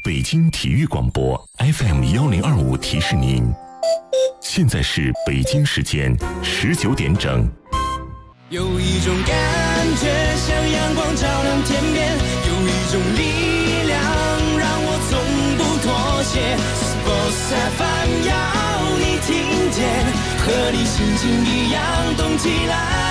北京体育广播 FM1025提示您，现在是北京时间19点整。 有一种感觉像阳光照亮天边，有一种力量让我从不妥协。Sports FM 要你听见，和你心情一样动起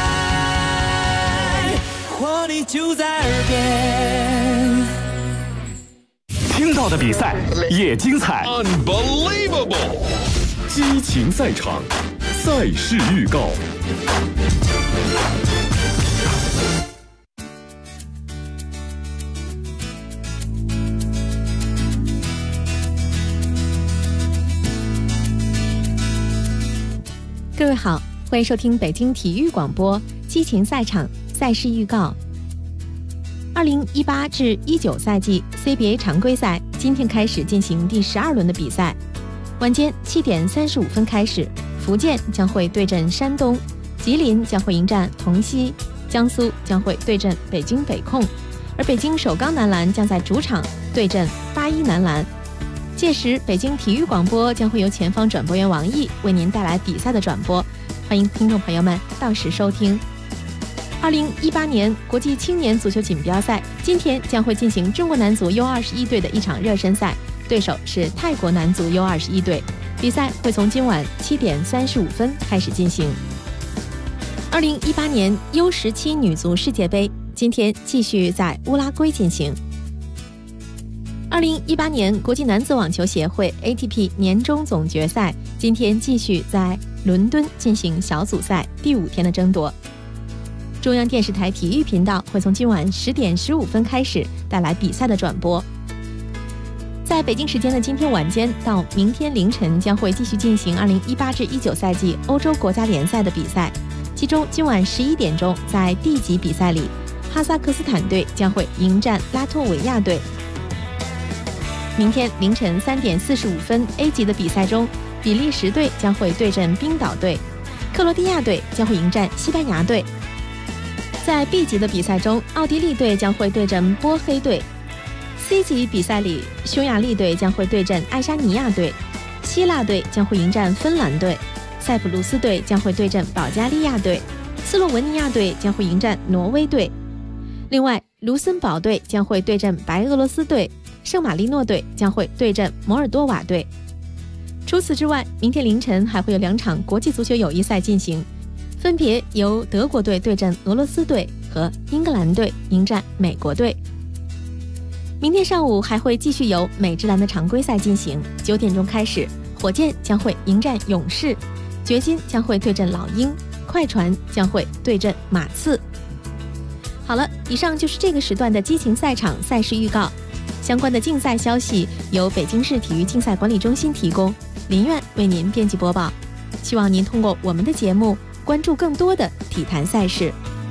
来，活力就在耳边。 听到的比赛也精彩 ，Unbelievable！ 激情赛场，赛事预告。 各位好，欢迎收听北京体育广播激情赛场赛事预告。2018至19赛季 CBA 常规赛今天开始进行第12轮的比赛，晚间7点35分开始，福建将会对阵山东，吉林将会迎战同曦，江苏将会对阵北京北控，而北京首钢男篮将在主场对阵81男篮。届时北京体育广播将会由前方转播员王毅为您带来比赛的转播，欢迎听众朋友们到时收听。2018年国际青年足球锦标赛今天将会进行中国男足 U21 队的一场热身赛，对手是泰国男足 U21 队，比赛会从今晚7点35分开始进行。2018年 U17 女足世界杯今天继续在乌拉圭进行。2018年国际男子网球协会 ATP 年终总决赛今天继续在伦敦进行小组赛第5天的争夺。中央电视台体育频道会从今晚10点15分开始带来比赛的转播。在北京时间的今天晚间到明天凌晨将会继续进行2018至19赛季欧洲国家联赛的比赛，其中今晚11点钟在 D 级比赛里，哈萨克斯坦队将会迎战拉脱维亚队。明天凌晨3点45分 A 级的比赛中，比利时队将会对阵冰岛队，克罗地亚队将会迎战西班牙队。在 B 级的比赛中，奥地利队将会对阵波黑队。C 级比赛里，匈牙利队将会对阵爱沙尼亚队，希腊队将会迎战芬兰队，塞浦路斯队将会对阵保加利亚队，斯洛文尼亚队将会迎战挪威队。另外，卢森堡队将会对阵白俄罗斯队，圣马力诺队将会对阵摩尔多瓦队。除此之外，明天凌晨还会有2场国际足球友谊赛进行，分别由德国队对阵俄罗斯队和英格兰队迎战美国队。明天上午还会继续有美职篮的常规赛进行，9点钟开始，火箭将会迎战勇士，掘金将会对阵老鹰，快船将会对阵马刺。好了，以上就是这个时段的激情赛场赛事预告。相关的竞赛消息由北京市体育竞赛管理中心提供，林苑为您编辑播报。希望您通过我们的节目关注更多的体坛赛事。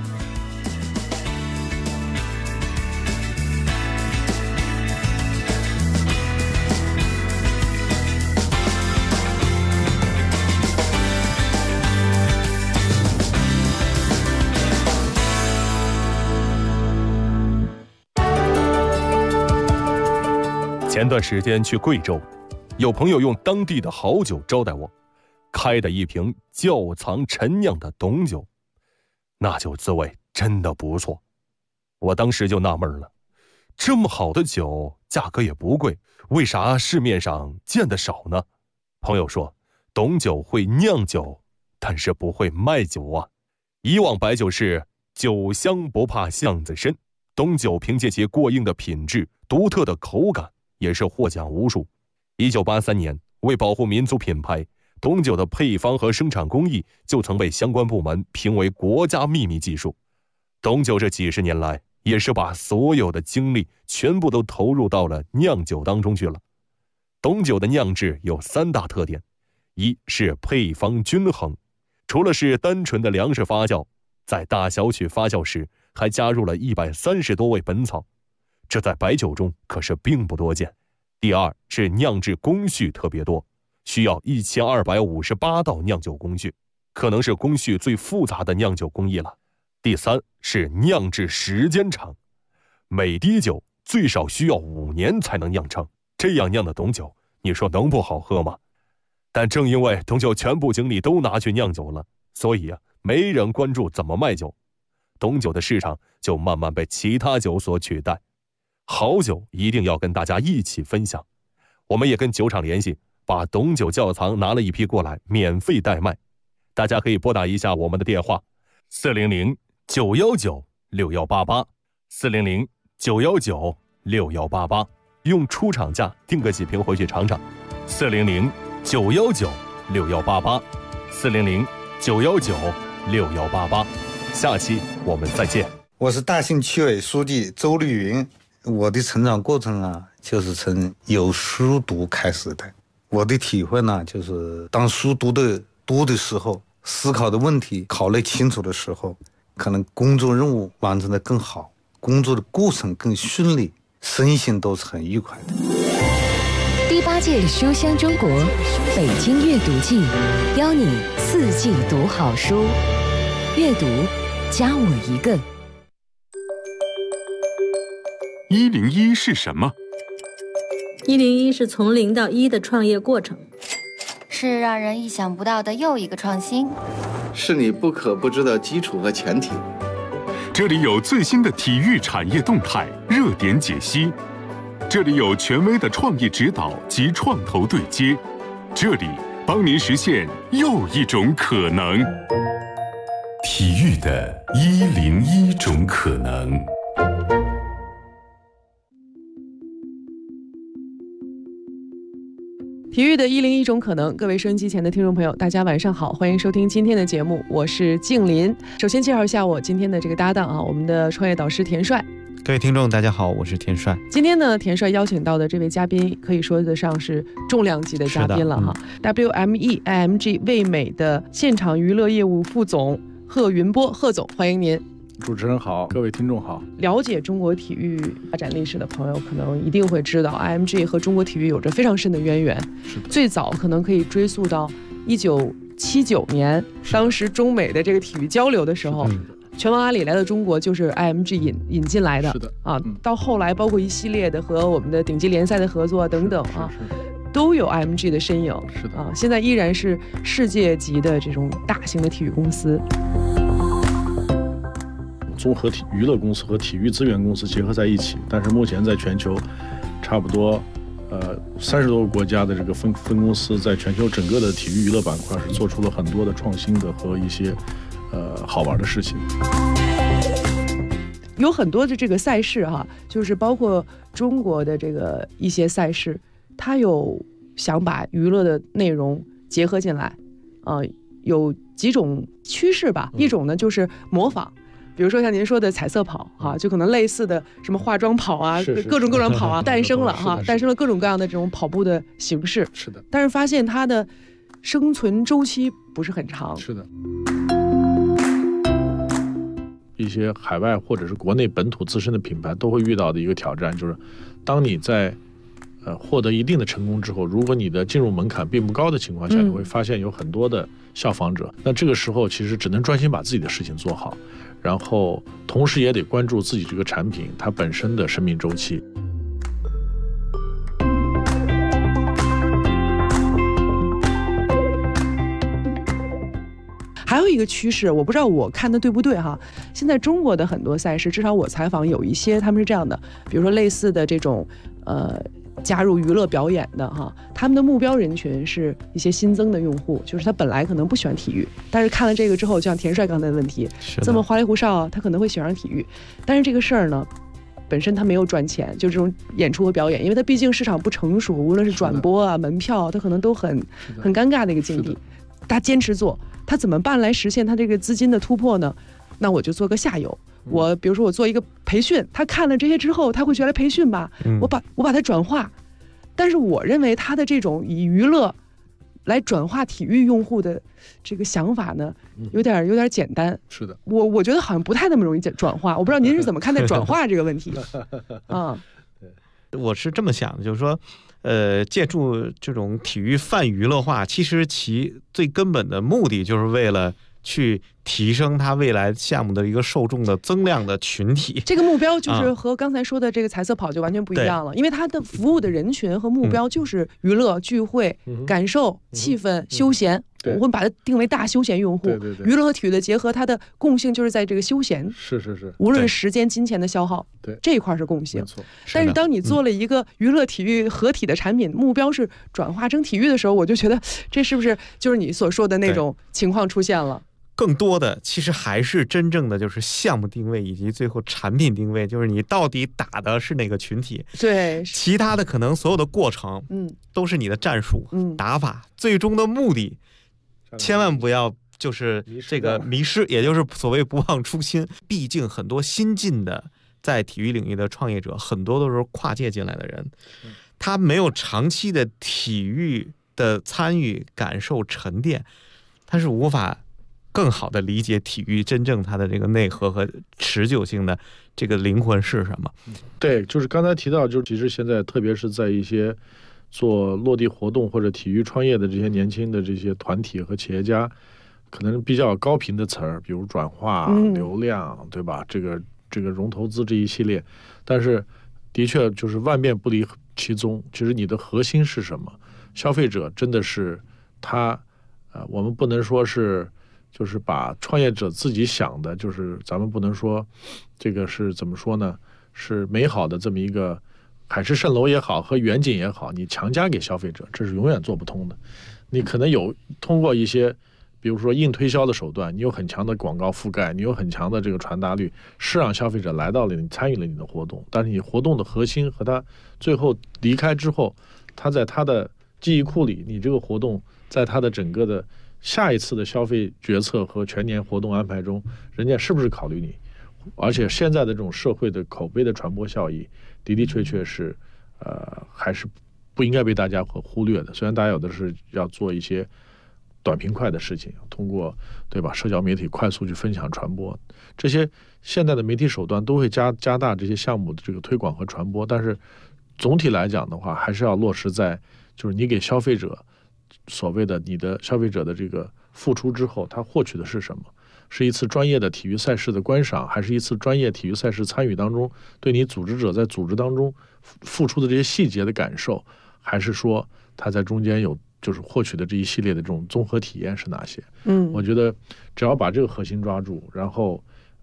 前段时间去贵州，有朋友用当地的好酒招待我，开的一瓶窖藏陈酿的董酒，那酒滋味真的不错。我当时就纳闷了，这么好的酒价格也不贵，为啥市面上见得少呢？朋友说，董酒会酿酒，但是不会卖酒啊。以往白酒是酒香不怕巷子深，董酒凭借其过硬的品质、独特的口感，也是获奖无数。1983年，为保护民族品牌，董酒的配方和生产工艺就曾被相关部门评为国家秘密技术。董酒这几十年来，也是把所有的精力全部都投入到了酿酒当中去了。董酒的酿制有3大特点：一是配方均衡，除了是单纯的粮食发酵，在大小曲发酵时还加入了130多味本草，这在白酒中可是并不多见。第二是酿制工序特别多，需要1258道酿酒工序，可能是工序最复杂的酿酒工艺了。第三是酿制时间长，每滴酒最少需要5年才能酿成。 这样酿的董酒，你说能不好喝吗？但正因为董酒全部精力都拿去酿酒了，所以没人关注怎么卖酒，董酒的市场就慢慢被其他酒所取代。好酒一定要跟大家一起分享，我们也跟酒厂联系，把董酒窖藏拿了一批过来，免费代卖。大家可以拨打一下我们的电话400-919-6188，400-919-6188，用出厂价订个几瓶回去尝尝。400-919-6188，400-919-6188。下期我们再见。 我是大兴区委书记周丽云。我的成长过程啊，就是从有书读开始的。我的体会呢，就是当书读的多的时候，思考的问题考虑清楚的时候，可能工作任务完成的更好，工作的过程更顺利，身心都是很愉快的。 第8届书香中国北京阅读季，邀你4季读好书，阅读加我一个。 101是什么 ？101是从0到1的创业过程， 是让人意想不到的又一个创新， 是你不可不知的基础和前提。 这里有最新的体育产业动态、热点解析，这里有权威的创意指导及创投对接，这里帮您实现又一种可能。 体育的101种可能。 体育的101种可能，各位收音机前的听众朋友，大家晚上好，欢迎收听今天的节目，我是静林。首先介绍一下我今天的这个搭档啊，我们的创业导师田帅。 各位听众大家好，我是田帅。 今天呢，田帅邀请到的这位嘉宾可以说得上是重量级的嘉宾了哈。WME IMG 味美的现场娱乐业务副总贺云波，贺总，欢迎您。 主持人好，各位听众好。 了解中国体育发展历史的朋友可能一定会知道 IMG 和中国体育有着非常深的渊源，最早可能可以追溯到1979年，当时中美的这个体育交流的时候，拳王阿里来到中国就是 IMG 引进来的。 是的啊，到后来包括一系列的和我们的顶级联赛的合作等等啊，都有 IMG 的身影。 是的啊，现在依然是世界级的这种大型的体育公司。 综合娱乐公司和体育资源公司结合在一起，但是目前在全球差不多30多个国家的这个分公司，在全球整个的体育娱乐板块是做出了很多的创新的和一些好玩的事情。 有很多的这个赛事哈，就是包括中国的这个一些赛事，它有想把娱乐的内容结合进来，有几种趋势吧。一种呢就是模仿。比如说像您说的彩色跑哈，就可能类似的什么化妆跑啊，各种跑啊，诞生了哈，诞生了各种各样的这种跑步的形式。 是的， 但是发现它的生存周期不是很长。 是的，一些海外或者是国内本土自身的品牌都会遇到的一个挑战，就是当你在获得一定的成功之后，如果你的进入门槛并不高的情况下，你会发现有很多的效仿者。那这个时候其实只能专心把自己的事情做好，然后同时也得关注自己这个产品它本身的生命周期。 还有一个趋势，我不知道我看的对不对哈。现在中国的很多赛事，至少我采访有一些他们是这样的，比如说类似的这种加入娱乐表演的哈，他们的目标人群是一些新增的用户，就是他本来可能不喜欢体育，但是看了这个之后，就像田帅刚才的问题，这么花里胡哨，他可能会喜欢上体育，但是这个事儿呢，本身他没有赚钱，就这种演出和表演，因为他毕竟市场不成熟，无论是转播啊、门票，他可能都很尴尬的一个境地。他坚持做，他怎么办来实现他这个资金的突破呢？那我就做个下游。我比如说我做一个培训，他看了这些之后，他会觉得培训吧，我把它转化。但是我认为他的这种以娱乐来转化体育用户的这个想法呢，有点简单。 是的， 我觉得好像不太那么容易转化。我不知道您是怎么看待转化这个问题啊？ 我是这么想的，就是说，借助这种体育泛娱乐化，其实其最根本的目的就是为了去提升它未来项目的一个受众的增量的群体。 这个目标就是和刚才说的这个彩色跑就完全不一样了，因为它的服务的人群和目标就是娱乐、聚会、感受、气氛、休闲。我会把它定为大休闲用户。娱乐和体育的结合，它的共性就是在这个休闲。 是， 无论时间、金钱的消耗，这一块是共性。但是当你做了一个娱乐体育合体的产品，目标是转化成体育的时候，我就觉得这是不是就是你所说的那种情况出现了？ 更多的其实还是真正的就是项目定位以及最后产品定位，就是你到底打的是哪个群体。 对， 其他的可能所有的过程，都是你的战术、打法，最终的目的。千万不要就是这个迷失，也就是所谓不忘初心。毕竟很多新进的在体育领域的创业者，很多都是跨界进来的人，他没有长期的体育的参与、感受、沉淀，他是无法更好的理解体育真正它的这个内核和持久性的这个灵魂是什么。 对，就是刚才提到，就是其实现在特别是在一些做落地活动或者体育创业的这些年轻的这些团体和企业家，可能比较高频的词儿，比如转化、流量，对吧？这个融投资这一系列，但是的确就是万变不离其宗。其实你的核心是什么？消费者真的是他，我们不能说是就是把创业者自己想的，就是咱们不能说这个是怎么说呢？是美好的这么一个。海市蜃楼也好和远景也好，你强加给消费者，这是永远做不通的。你可能有通过一些比如说硬推销的手段，你有很强的广告覆盖，你有很强的这个传达率，是让消费者来到了你参与了你的活动，但是你活动的核心和他最后离开之后，他在他的记忆库里，你这个活动在他的整个的下一次的消费决策和全年活动安排中，人家是不是考虑你？而且现在的这种社会的口碑的传播效益的的确确是还是不应该被大家忽略的。虽然大家有的是要做一些短平快的事情，通过对吧社交媒体快速去分享传播，这些现在的媒体手段都会加大这些项目的这个推广和传播，但是总体来讲的话，还是要落实在就是你给消费者所谓的你的消费者的这个付出之后，他获取的是什么？是一次专业的体育赛事的观赏，还是一次专业体育赛事参与当中对你组织者在组织当中付出的这些细节的感受，还是说他在中间有就是获取的这一系列的这种综合体验是哪些？我觉得只要把这个核心抓住，然后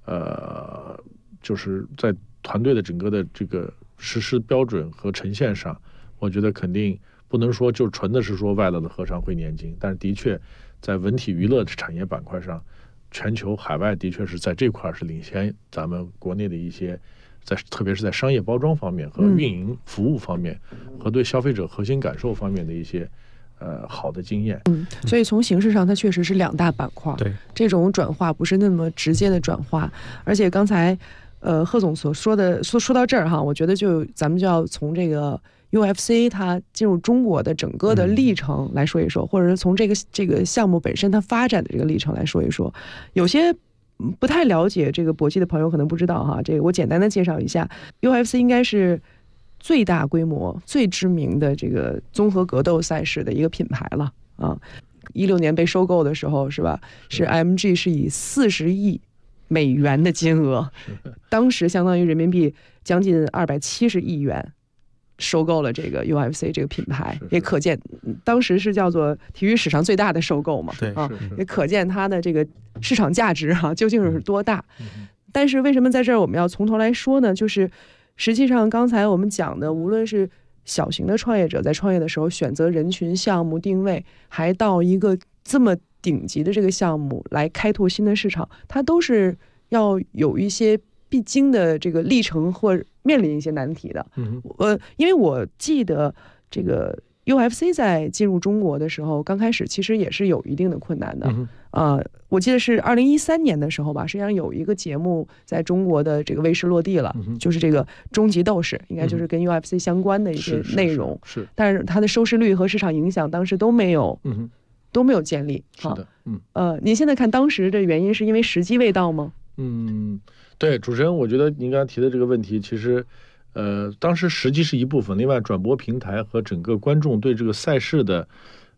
就是在团队的整个的这个实施标准和呈现上，我觉得肯定不能说就纯的是说外乐的和尚会念经，但是的确在文体娱乐产业板块上，全球海外的确是在这块是领先咱们国内的一些特别是在商业包装方面和运营服务方面和对消费者核心感受方面的一些好的经验。 所以从形式上它确实是两大板块， 对这种转化不是那么直接的转化。而且刚才贺总所说的说到这儿哈，我觉得咱们就要从这个UFC 它进入中国的整个的历程来说一说，或者是从这个项目本身它发展的这个历程来说一说。有些不太了解这个搏击的朋友可能不知道哈，这个我简单的介绍一下 ，UFC 应该是最大规模、最知名的这个综合格斗赛事的一个品牌了啊。16年被收购的时候是吧？是 IMG 是以40亿美元的金额，当时相当于人民币将近270亿元。收购了这个 UFC 这个品牌，也可见当时是叫做体育史上最大的收购嘛，也可见它的这个市场价值究竟是多大。但是为什么在这儿我们要从头来说呢？就是实际上刚才我们讲的，无论是小型的创业者在创业的时候选择人群、项目定位，还到一个这么顶级的这个项目来开拓新的市场，它都是要有一些必经的这个历程或面临一些难题的。因为我记得这个 UFC 在进入中国的时候，刚开始其实也是有一定的困难的。我记得是2013年的时候吧，实际上有一个节目在中国的这个卫视落地了，就是这个终极斗士，应该就是跟 UFC 相关的一些内容。但是它的收视率和市场影响当时都没有建立。 是的， 您现在看当时的原因是因为时机未到吗？ 对，主持人，我觉得您刚才提的这个问题，其实，当时时机是一部分，另外转播平台和整个观众对这个赛事的，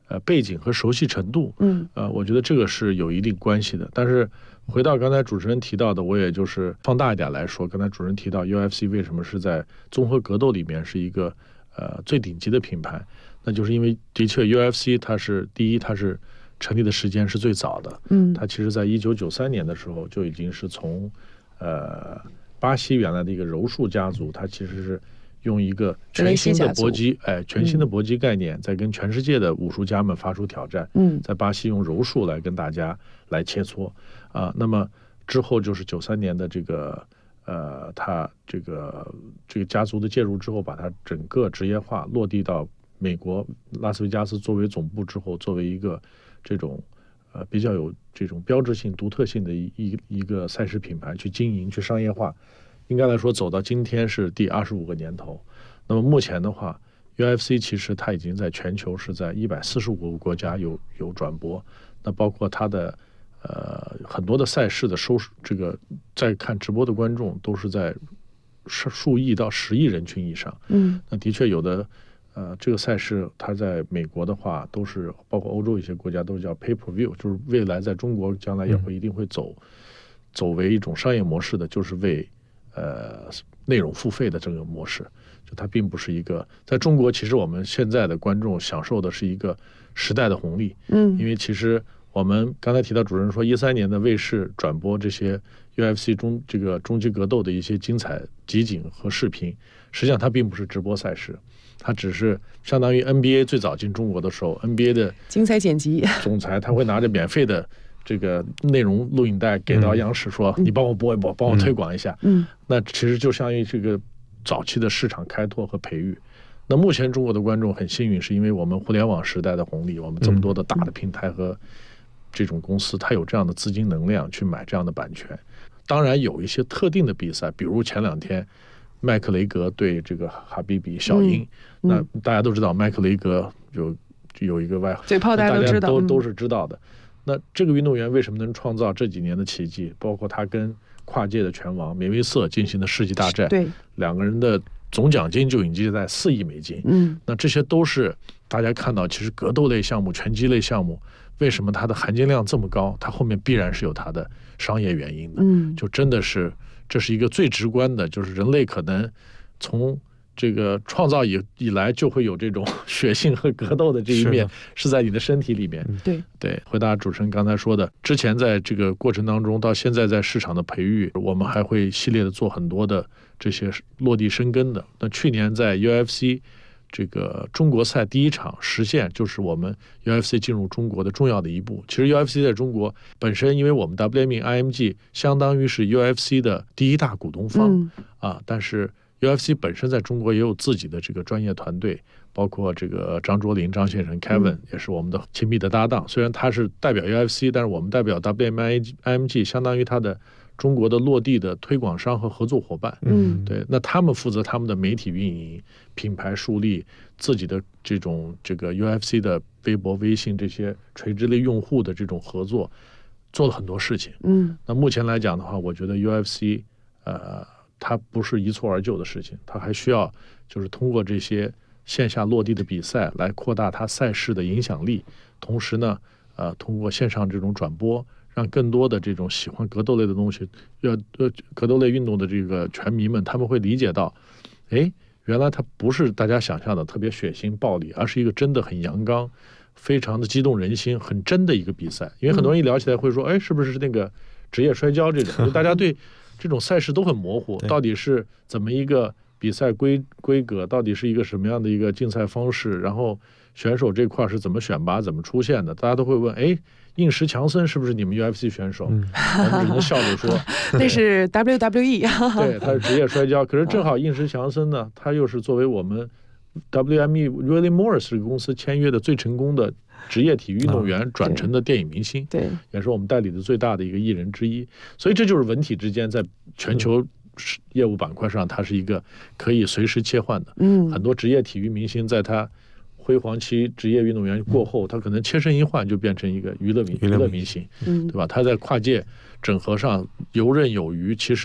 背景和熟悉程度，我觉得这个是有一定关系的。但是回到刚才主持人提到的，我也就是放大一点来说，刚才主持人提到 UFC 为什么是在综合格斗里面是一个最顶级的品牌，那就是因为的确 UFC 它是第一，它是成立的时间是最早的，它其实在1993年的时候就已经是从巴西原来的一个柔术家族，它其实是用一个全新的搏击，全新的搏击概念，在跟全世界的武术家们发出挑战。在巴西用柔术来跟大家来切磋那么之后就是93年的这个他这个家族的介入之后，把它整个职业化落地到美国拉斯维加斯作为总部之后，作为一个这种比较有这种标志性、独特性的一个赛事品牌去经营、去商业化。应该来说，走到今天是第25个年头。那么目前的话 ，UFC 其实它已经在全球是在145个国家有转播，那包括它的很多的赛事的这个在看直播的观众都是在数亿到10亿人群以上。那的确有的这个赛事它在美国的话都是包括欧洲一些国家都叫 pay per view， 就是未来在中国将来也会一定会走为一种商业模式的，就是为内容付费的这个模式。就它并不是一个在中国，其实我们现在的观众享受的是一个时代的红利。因为其实我们刚才提到主任说13年的卫视转播这些 UFC 这个终极格斗的一些精彩集锦和视频，实际上它并不是直播赛事，它只是相当于 NBA 最早进中国的时候 NBA 的精彩剪辑总裁他会拿着免费的这个内容录影带给到央视说你帮我播一播，帮我推广一下。那其实就相当于这个早期的市场开拓和培育。那目前中国的观众很幸运，是因为我们互联网时代的红利，我们这么多的大的平台和这种公司，它有这样的资金能量去买这样的版权。当然有一些特定的比赛，比如前2天麦克雷格对这个哈比比小鹰，那大家都知道麦克雷格有一个外号， 嘴炮大家都知道， 都是知道的。那这个运动员为什么能创造这几年的奇迹？包括他跟跨界的拳王梅威瑟进行的世纪大战， 对 ，2个人的总奖金就已经在4亿美金。那这些都是大家看到，其实格斗类项目、拳击类项目，为什么它的含金量这么高？它后面必然是有它的商业原因的。就真的是这是一个最直观的，就是人类可能从这个创造以来就会有这种血性和格斗的这一面，是在你的身体里面。对，回答主持人刚才说的，之前在这个过程当中，到现在在市场的培育，我们还会系列的做很多的这些落地生根的。那去年在 UFC 这个中国赛第一场实现，就是我们 UFC 进入中国的重要的一步。其实 UFC 在中国本身，因为我们 WME IMG 相当于是 UFC 的第一大股东方但是UFC 本身在中国也有自己的这个专业团队，包括这个张卓林张先生 Kevin 也是我们的亲密的搭档。虽然他是代表 UFC， 但是我们代表 WME-IMG， 相当于他的中国的落地的推广商和合作伙伴。对，那他们负责他们的媒体运营、品牌树立、自己的这个 UFC 的微博、微信这些垂直类用户的这种合作，做了很多事情。那目前来讲的话，我觉得 UFC 它不是一蹴而就的事情，它还需要就是通过这些线下落地的比赛来扩大它赛事的影响力，同时呢，通过线上这种转播，让更多的这种喜欢格斗类的东西，格斗类运动的这个拳迷们，他们会理解到，原来它不是大家想象的特别血腥暴力，而是一个真的很阳刚、非常的激动人心、很真的一个比赛。因为很多人一聊起来会说，是不是那个职业摔跤这种？大家对这种赛事都很模糊，到底是怎么一个比赛规格，到底是一个什么样的一个竞赛方式，然后选手这块是怎么选拔、怎么出现的？大家都会问，硬石强森是不是你们 UFC 选手？我们只能笑着说， 那是 WWE， 对，他是职业摔跤。可是正好硬石强森呢，他又是作为我们 WME Willie Morris 这个公司签约的最成功的职业体育运动员转成的电影明星， 对， 也是我们代理的最大的一个艺人之一。所以这就是文体之间在全球业务板块上，它是一个可以随时切换的。很多职业体育明星在他辉煌期职业运动员过后，他可能切身一换就变成一个娱乐明星，对吧？他在跨界整合上游刃有余，其实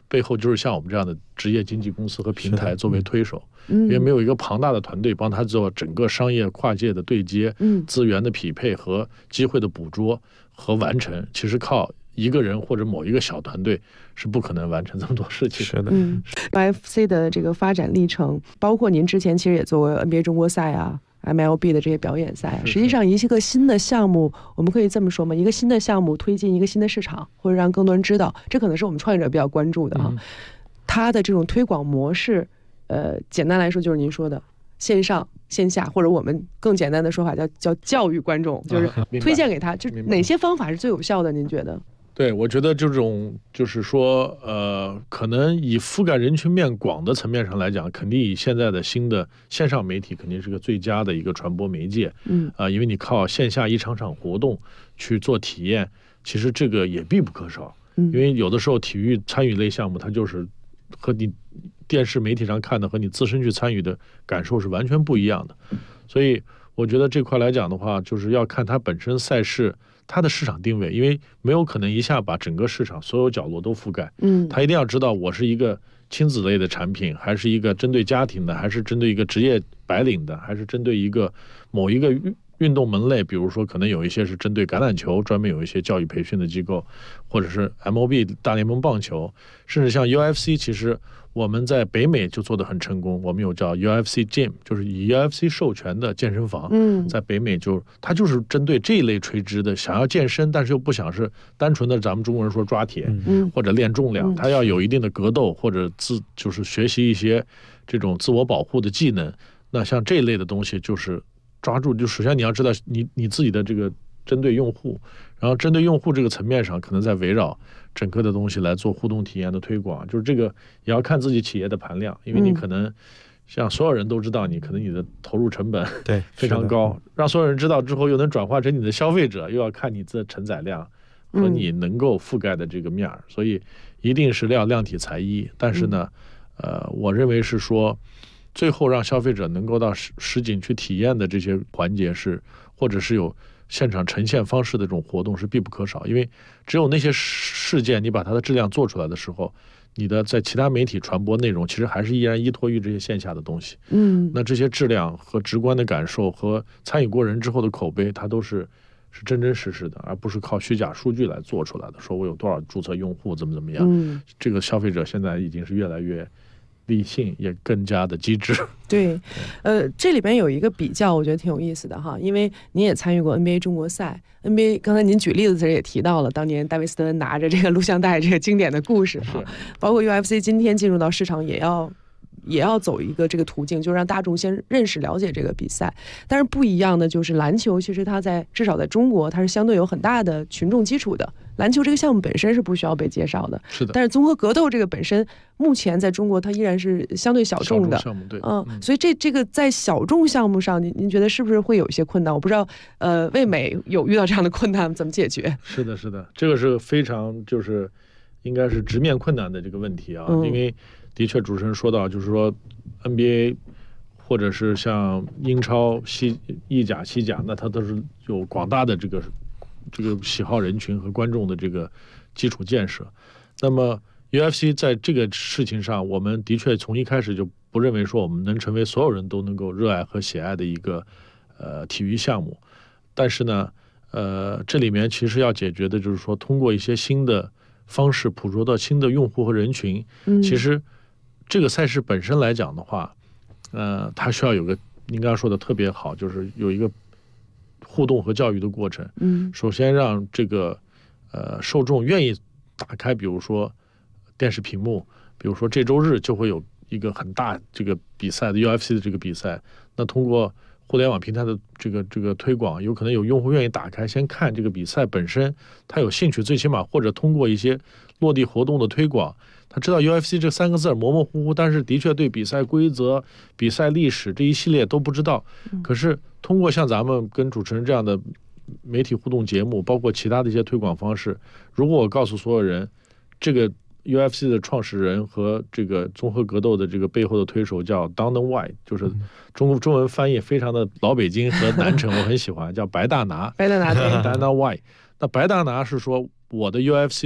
背后就是像我们这样的职业经纪公司和平台作为推手，因为没有一个庞大的团队帮他做整个商业跨界的对接，资源的匹配和机会的捕捉和完成，其实靠一个人或者某一个小团队是不可能完成这么多事情。 是的 ，UFC 的这个发展历程，包括您之前其实也做过 NBA 中国赛啊。MLB 的这些表演赛，实际上一个新的项目，我们可以这么说吗？一个新的项目推进一个新的市场，或者让更多人知道，这可能是我们创业者比较关注的哈。它的这种推广模式，简单来说就是您说的线上线下，或者我们更简单的说法叫教育观众，就是推荐给他，就哪些方法是最有效的？您觉得？ 对，我觉得这种就是说，可能以覆盖人群面广的层面上来讲，肯定以现在的新的线上媒体肯定是个最佳的一个传播媒介。因为你靠线下一场场活动去做体验，其实这个也必不可少。因为有的时候体育参与类项目，它就是和你电视媒体上看的和你自身去参与的感受是完全不一样的。所以我觉得这块来讲的话，就是要看它本身赛事。它的市场定位，因为没有可能一下把整个市场所有角落都覆盖，他一定要知道我是一个亲子类的产品，还是一个针对家庭的，还是针对一个职业白领的，还是针对一个某一个运动门类，比如说可能有一些是针对橄榄球，专门有一些教育培训的机构，或者是 MLB 大联盟棒球，甚至像 UFC， 其实我们在北美就做得很成功，我们有叫 UFC Gym， 就是以 UFC 授权的健身房，在北美它就是针对这一类垂直的，想要健身，但是又不想是单纯的咱们中国人说抓铁，或者练重量，它要有一定的格斗或者就是学习一些这种自我保护的技能。那像这一类的东西，就是抓住，就首先你要知道你自己的这个针对用户，然后针对用户这个层面上，可能在围绕整个的东西来做互动体验的推广，就是这个也要看自己企业的盘量，因为你可能像所有人都知道，你可能你的投入成本对非常高，让所有人知道之后又能转化成你的消费者，又要看你的承载量和你能够覆盖的这个面儿，所以一定是要量体裁衣。但是呢，我认为是说，最后让消费者能够到实景去体验的这些环节是，或者是有现场呈现方式的这种活动是必不可少，因为只有那些事件你把它的质量做出来的时候，你的在其他媒体传播内容其实还是依然依托于这些线下的东西。那这些质量和直观的感受和参与过人之后的口碑，它都是真真实实的，而不是靠虚假数据来做出来的，说我有多少注册用户怎么样。这个消费者现在已经是越来越理性，也更加的机智。 对，这里边有一个比较，我觉得挺有意思的哈，因为您也参与过 NBA 中国赛 ，NBA 刚才您举例子时也提到了当年戴维斯顿拿着这个录像带这个经典的故事哈，包括 UFC 今天进入到市场也要走一个这个途径，就让大众先认识了解这个比赛。但是不一样的就是篮球，其实它至少在中国，它是相对有很大的群众基础的。篮球这个项目本身是不需要被介绍的， 是的。 但是综合格斗这个本身，目前在中国它依然是相对小众的项目，对， 所以这个在小众项目上，您觉得是不是会有一些困难？我不知道，魏美有遇到这样的困难怎么解决？ 是的，这个是非常就是应该是直面困难的这个问题啊，因为的确主持人说到，就是说 NBA 或者是像英超、意甲、西甲，那它都是有广大的这个喜好人群和观众的这个基础建设。那么 UFC 在这个事情上，我们的确从一开始就不认为说我们能成为所有人都能够热爱和喜爱的一个体育项目。但是呢，这里面其实要解决的就是说，通过一些新的方式捕捉到新的用户和人群。其实这个赛事本身来讲的话，它需要有个您刚刚说的特别好，就是有一个互动和教育的过程。首先让这个受众愿意打开，比如说电视屏幕，比如说这周日就会有一个很大这个比赛的 UFC 的这个比赛，那通过互联网平台的这个推广，有可能有用户愿意打开先看这个比赛本身，他有兴趣，最起码或者通过一些落地活动的推广，他知道 UFC 这3个字模模糊糊，但是的确对比赛规则、比赛历史这一系列都不知道。可是通过像咱们跟主持人这样的媒体互动节目，包括其他的一些推广方式，如果我告诉所有人，这个 UFC 的创始人和这个综合格斗的这个背后的推手叫 Dana White， 就是中文翻译非常的老北京和南城，我很喜欢，叫白大拿。 白大拿 Dana White。那白大拿是说我的 UFC 的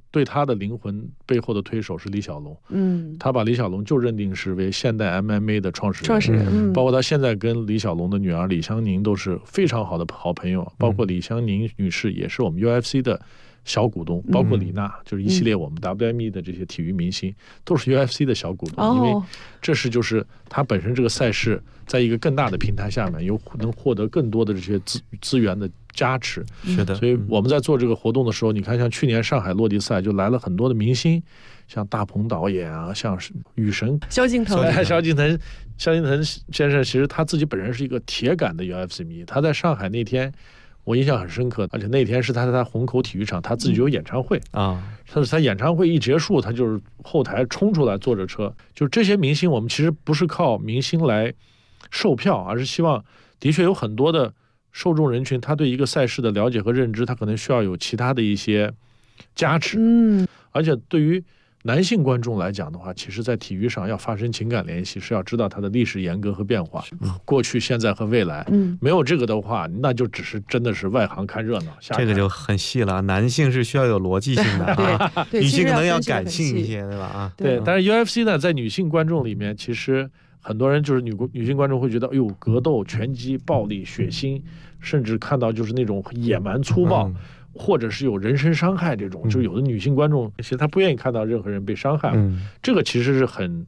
对他的灵魂背后的推手是李小龙，他把李小龙就认定是为现代 MMA 的创始人，包括他现在跟李小龙的女儿李香凝都是非常好的好朋友，包括李香凝女士也是我们 UFC 的小股东，包括李娜，就是一系列我们 WME 的这些体育明星都是 UFC 的小股东，因为这是就是他本身这个赛事在一个更大的平台下面能获得更多的这些资源的加持。 是的， 所以我们在做这个活动的时候，你看像去年上海落地赛就来了很多的明星，像大鹏导演啊，像雨神萧敬腾先生，其实他自己本人是一个铁杆的 UFC 迷，他在上海那天我印象很深刻，而且那天是他在虹口体育场，他自己有演唱会啊。他演唱会一结束，他就是后台冲出来坐着车。就是这些明星，我们其实不是靠明星来售票，而是希望的确有很多的受众人群，他对一个赛事的了解和认知，他可能需要有其他的一些加持。而且对于男性观众来讲的话，其实在体育上要发生情感联系，是要知道它的历史沿革和变化，过去、现在和未来。没有这个的话，那就只是真的是外行看热闹。 这个就很细了，男性是需要有逻辑性的，女性可能要感性一些，对吧？ 对。但是 UFC 呢，在女性观众里面，其实很多人就是女性观众会觉得，哎呦，格斗、拳击、暴力、血腥，甚至看到就是那种野蛮粗暴。或者是有人身伤害这种，就有的女性观众其实她不愿意看到任何人被伤害，这个其实是很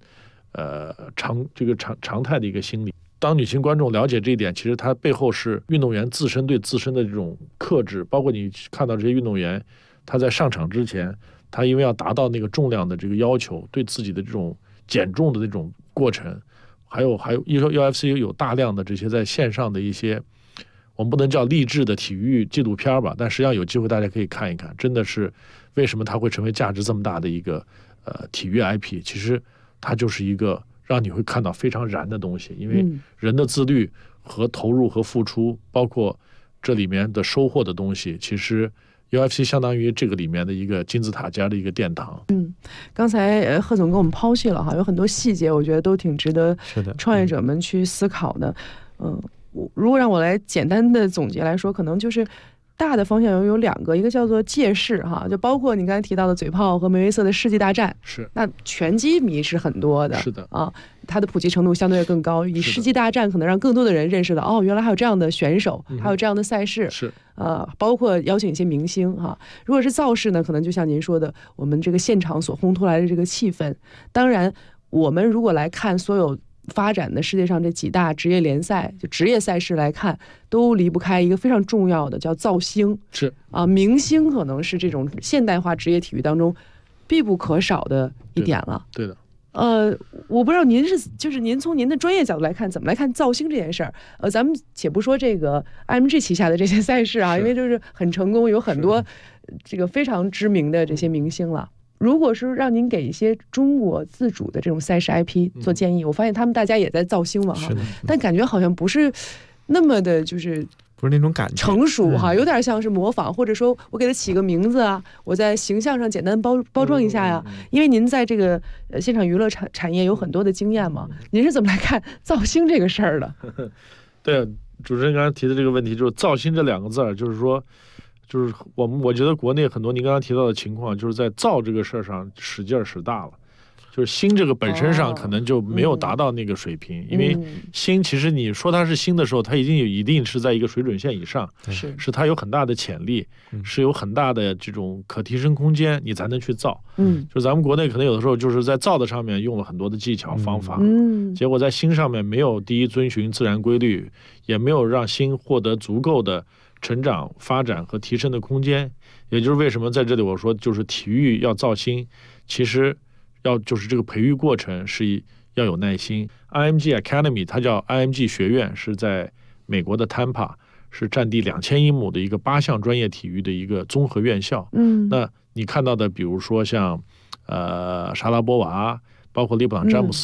常态的一个心理。当女性观众了解这一点，其实它背后是运动员自身对自身的这种克制，包括你看到这些运动员，他在上场之前，他因为要达到那个重量的这个要求，对自己的这种减重的那种过程，还有 UFC 有大量的这些在线上的一些。我们不能叫励志的体育纪录片吧，但实际上有机会大家可以看一看，真的是为什么它会成为价值这么大的一个体育 IP， 其实它就是一个让你会看到非常燃的东西，因为人的自律和投入和付出，包括这里面的收获的东西，其实 UFC 相当于这个里面的一个金字塔尖的一个殿堂。 刚才贺总给我们剖析了哈，有很多细节，我觉得都挺值得创业者们去思考的。如果让我来简单的总结来说，可能就是大的方向有两个，一个叫做借势哈，就包括你刚才提到的嘴炮和梅威瑟的世纪大战， 是那拳击迷是很多的， 是的啊，它的普及程度相对更高，以世纪大战可能让更多的人认识到，哦，原来还有这样的选手，还有这样的赛事， 是包括邀请一些明星哈。如果是造势呢，可能就像您说的，我们这个现场所烘托来的这个气氛，当然我们如果来看所有发展的世界上这几大职业联赛，就职业赛事来看，都离不开一个非常重要的叫造星， 是明星可能是这种现代化职业体育当中必不可少的一点了。 对的。 我不知道您您从您的专业角度来看，怎么来看造星这件事儿？咱们且不说这个 IMG 旗下的这些赛事啊，因为就是很成功，有很多这个非常知名的这些明星了。如果是让您给一些中国自主的这种赛事 IP 做建议，我发现他们大家也在造星嘛哈，但感觉好像不是那么的，就是不是那种感觉成熟哈，有点像是模仿，或者说我给他起个名字啊，我在形象上简单包装一下呀。因为您在这个现场娱乐产业有很多的经验嘛，您是怎么来看造星这个事儿的？ 对，主持人刚才提的这个问题，就是造星这两个字儿，就是说。就是我觉得国内很多您刚刚提到的情况，就是在造这个事儿上使劲使大了，就是新这个本身上可能就没有达到那个水平，因为新其实你说它是新的时候，它一定是在一个水准线以上，是它有很大的潜力，是有很大的这种可提升空间，你才能去造。就咱们国内可能有的时候就是在造的上面用了很多的技巧方法，结果在新上面没有第一遵循自然规律，也没有让新获得足够的成长、发展和提升的空间，也就是为什么在这里我说，就是体育要造星，其实就是这个培育过程是要有耐心。IMG Academy 它叫 IMG 学院，是在美国的 Tampa， 是占地2000亩的一个8项专业体育的一个综合院校。那你看到的，比如说像莎拉波娃，包括利布朗詹姆斯。